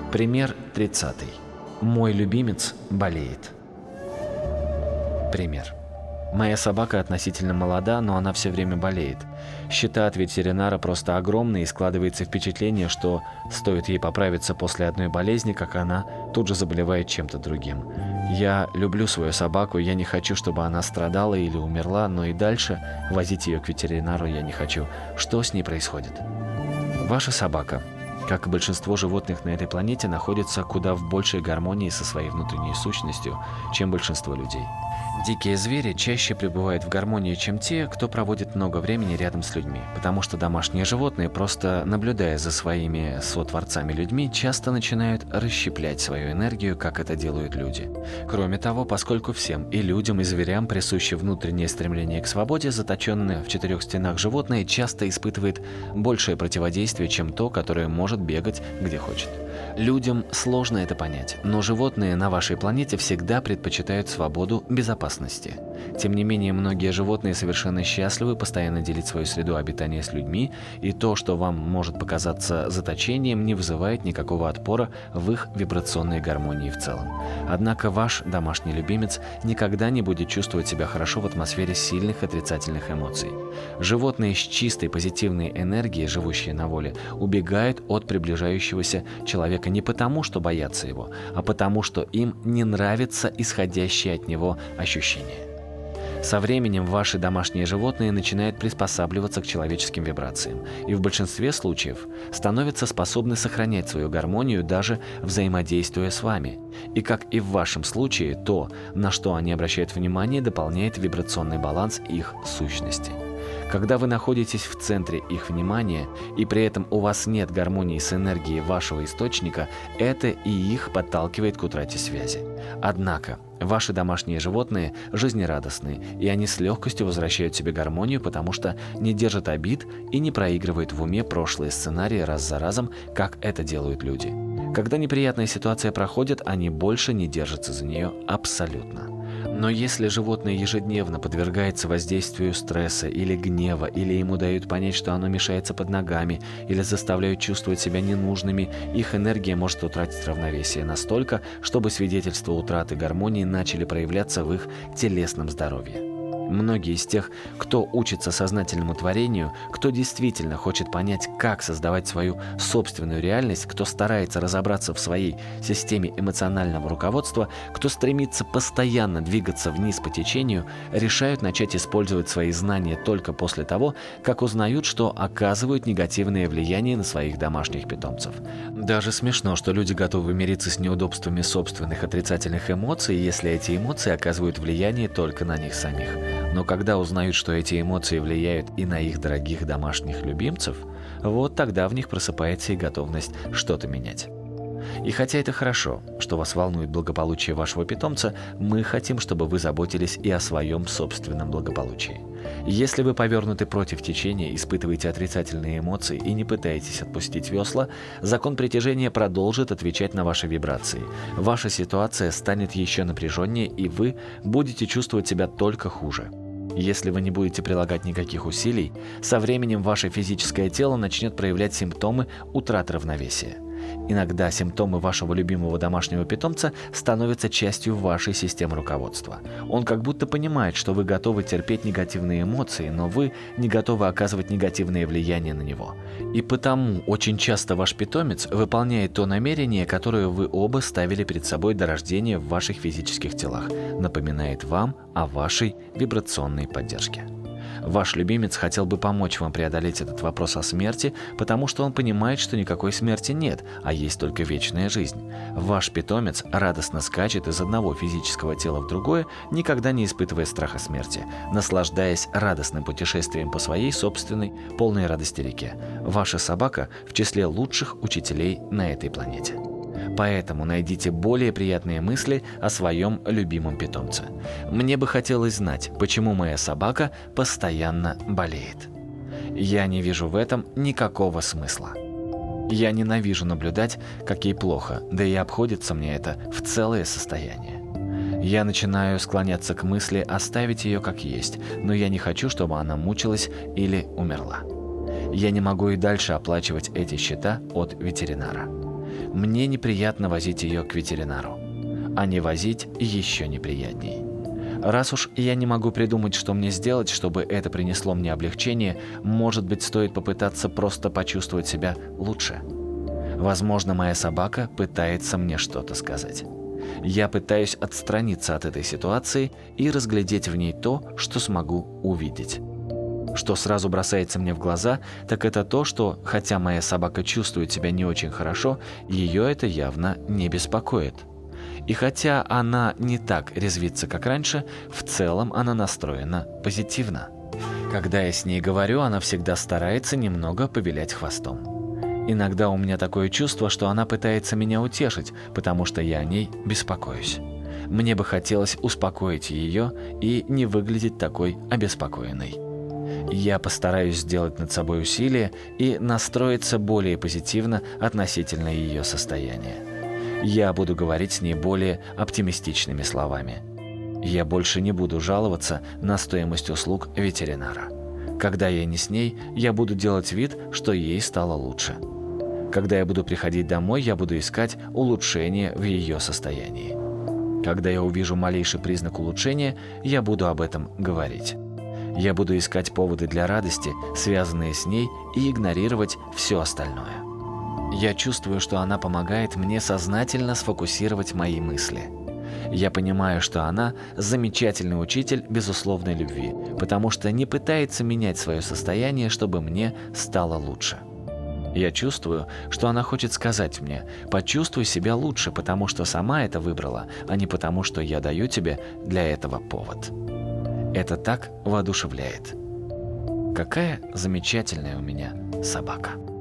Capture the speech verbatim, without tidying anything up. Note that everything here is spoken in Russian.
Пример тридцатый. Мой любимец болеет. Пример. Моя собака относительно молода, но она все время болеет. Счета от ветеринара просто огромные, и складывается впечатление, что стоит ей поправиться после одной болезни, как она тут же заболевает чем-то другим. Я люблю свою собаку, я не хочу, чтобы она страдала или умерла, но и дальше возить ее к ветеринару я не хочу. Что с ней происходит? Ваша собака, как и большинство животных на этой планете, находится куда в большей гармонии со своей внутренней сущностью, чем большинство людей. Дикие звери чаще пребывают в гармонии, чем те, кто проводит много времени рядом с людьми, потому что домашние животные, просто наблюдая за своими сотворцами-людьми, часто начинают расщеплять свою энергию, как это делают люди. Кроме того, поскольку всем, и людям, и зверям, присуще внутреннее стремление к свободе, заточенное в четырех стенах животное часто испытывает большее противодействие, чем то, которое может бегать где хочет. Людям сложно это понять, но животные на вашей планете всегда предпочитают свободу, безопасности. Тем не менее, многие животные совершенно счастливы постоянно делить свою среду обитания с людьми, и то, что вам может показаться заточением, не вызывает никакого отпора в их вибрационной гармонии в целом. Однако ваш домашний любимец никогда не будет чувствовать себя хорошо в атмосфере сильных отрицательных эмоций. Животные с чистой позитивной энергией, живущие на воле, убегают от приближающегося человека не потому, что боятся его, а потому, что им не нравится исходящее от него ощущение. Со временем ваши домашние животные начинают приспосабливаться к человеческим вибрациям и в большинстве случаев становятся способны сохранять свою гармонию, даже взаимодействуя с вами. И как и в вашем случае, то, на что они обращают внимание, дополняет вибрационный баланс их сущности. Когда вы находитесь в центре их внимания, и при этом у вас нет гармонии с энергией вашего источника, это и их подталкивает к утрате связи. Однако, ваши домашние животные жизнерадостные, и они с легкостью возвращают себе гармонию, потому что не держат обид и не проигрывают в уме прошлые сценарии раз за разом, как это делают люди. Когда неприятная ситуация проходит, они больше не держатся за нее абсолютно. Но если животное ежедневно подвергается воздействию стресса или гнева, или ему дают понять, что оно мешается под ногами, или заставляют чувствовать себя ненужными, их энергия может утратить равновесие настолько, чтобы свидетельства утраты гармонии начали проявляться в их телесном здоровье. Многие из тех, кто учится сознательному творению, кто действительно хочет понять, как создавать свою собственную реальность, кто старается разобраться в своей системе эмоционального руководства, кто стремится постоянно двигаться вниз по течению, решают начать использовать свои знания только после того, как узнают, что оказывают негативное влияние на своих домашних питомцев. Даже смешно, что люди готовы мириться с неудобствами собственных отрицательных эмоций, если эти эмоции оказывают влияние только на них самих. Но когда узнают, что эти эмоции влияют и на их дорогих домашних любимцев, вот тогда в них просыпается и готовность что-то менять. И хотя это хорошо, что вас волнует благополучие вашего питомца, мы хотим, чтобы вы заботились и о своем собственном благополучии. Если вы повернуты против течения, испытываете отрицательные эмоции и не пытаетесь отпустить весла, закон притяжения продолжит отвечать на ваши вибрации. Ваша ситуация станет еще напряженнее, и вы будете чувствовать себя только хуже. Если вы не будете прилагать никаких усилий, со временем ваше физическое тело начнет проявлять симптомы утраты равновесия. Иногда симптомы вашего любимого домашнего питомца становятся частью вашей системы руководства. Он как будто понимает, что вы готовы терпеть негативные эмоции, но вы не готовы оказывать негативное влияние на него. И потому очень часто ваш питомец выполняет то намерение, которое вы оба ставили перед собой до рождения в ваших физических телах, напоминает вам о вашей вибрационной поддержке. Ваш любимец хотел бы помочь вам преодолеть этот вопрос о смерти, потому что он понимает, что никакой смерти нет, а есть только вечная жизнь. Ваш питомец радостно скачет из одного физического тела в другое, никогда не испытывая страха смерти, наслаждаясь радостным путешествием по своей собственной, полной радости реке. Ваша собака в числе лучших учителей на этой планете. Поэтому найдите более приятные мысли о своем любимом питомце. Мне бы хотелось знать, почему моя собака постоянно болеет. Я не вижу в этом никакого смысла. Я ненавижу наблюдать, как ей плохо, да и обходится мне это в целое состояние. Я начинаю склоняться к мысли оставить ее как есть, но я не хочу, чтобы она мучилась или умерла. Я не могу и дальше оплачивать эти счета от ветеринара. Мне неприятно возить ее к ветеринару. А не возить еще неприятней. Раз уж я не могу придумать, что мне сделать, чтобы это принесло мне облегчение, может быть, стоит попытаться просто почувствовать себя лучше. Возможно, моя собака пытается мне что-то сказать. Я пытаюсь отстраниться от этой ситуации и разглядеть в ней то, что смогу увидеть. Что сразу бросается мне в глаза, так это то, что, хотя моя собака чувствует себя не очень хорошо, ее это явно не беспокоит. И хотя она не так резвится, как раньше, в целом она настроена позитивно. Когда я с ней говорю, она всегда старается немного повилять хвостом. Иногда у меня такое чувство, что она пытается меня утешить, потому что я о ней беспокоюсь. Мне бы хотелось успокоить ее и не выглядеть такой обеспокоенной. Я постараюсь сделать над собой усилие и настроиться более позитивно относительно ее состояния. Я буду говорить с ней более оптимистичными словами. Я больше не буду жаловаться на стоимость услуг ветеринара. Когда я не с ней, я буду делать вид, что ей стало лучше. Когда я буду приходить домой, я буду искать улучшение в ее состоянии. Когда я увижу малейший признак улучшения, я буду об этом говорить. Я буду искать поводы для радости, связанные с ней, и игнорировать все остальное. Я чувствую, что она помогает мне сознательно сфокусировать мои мысли. Я понимаю, что она замечательный учитель безусловной любви, потому что не пытается менять свое состояние, чтобы мне стало лучше. Я чувствую, что она хочет сказать мне: почувствуй себя лучше, потому что сама это выбрала, а не потому, что я даю тебе для этого повод. Это так воодушевляет. Какая замечательная у меня собака.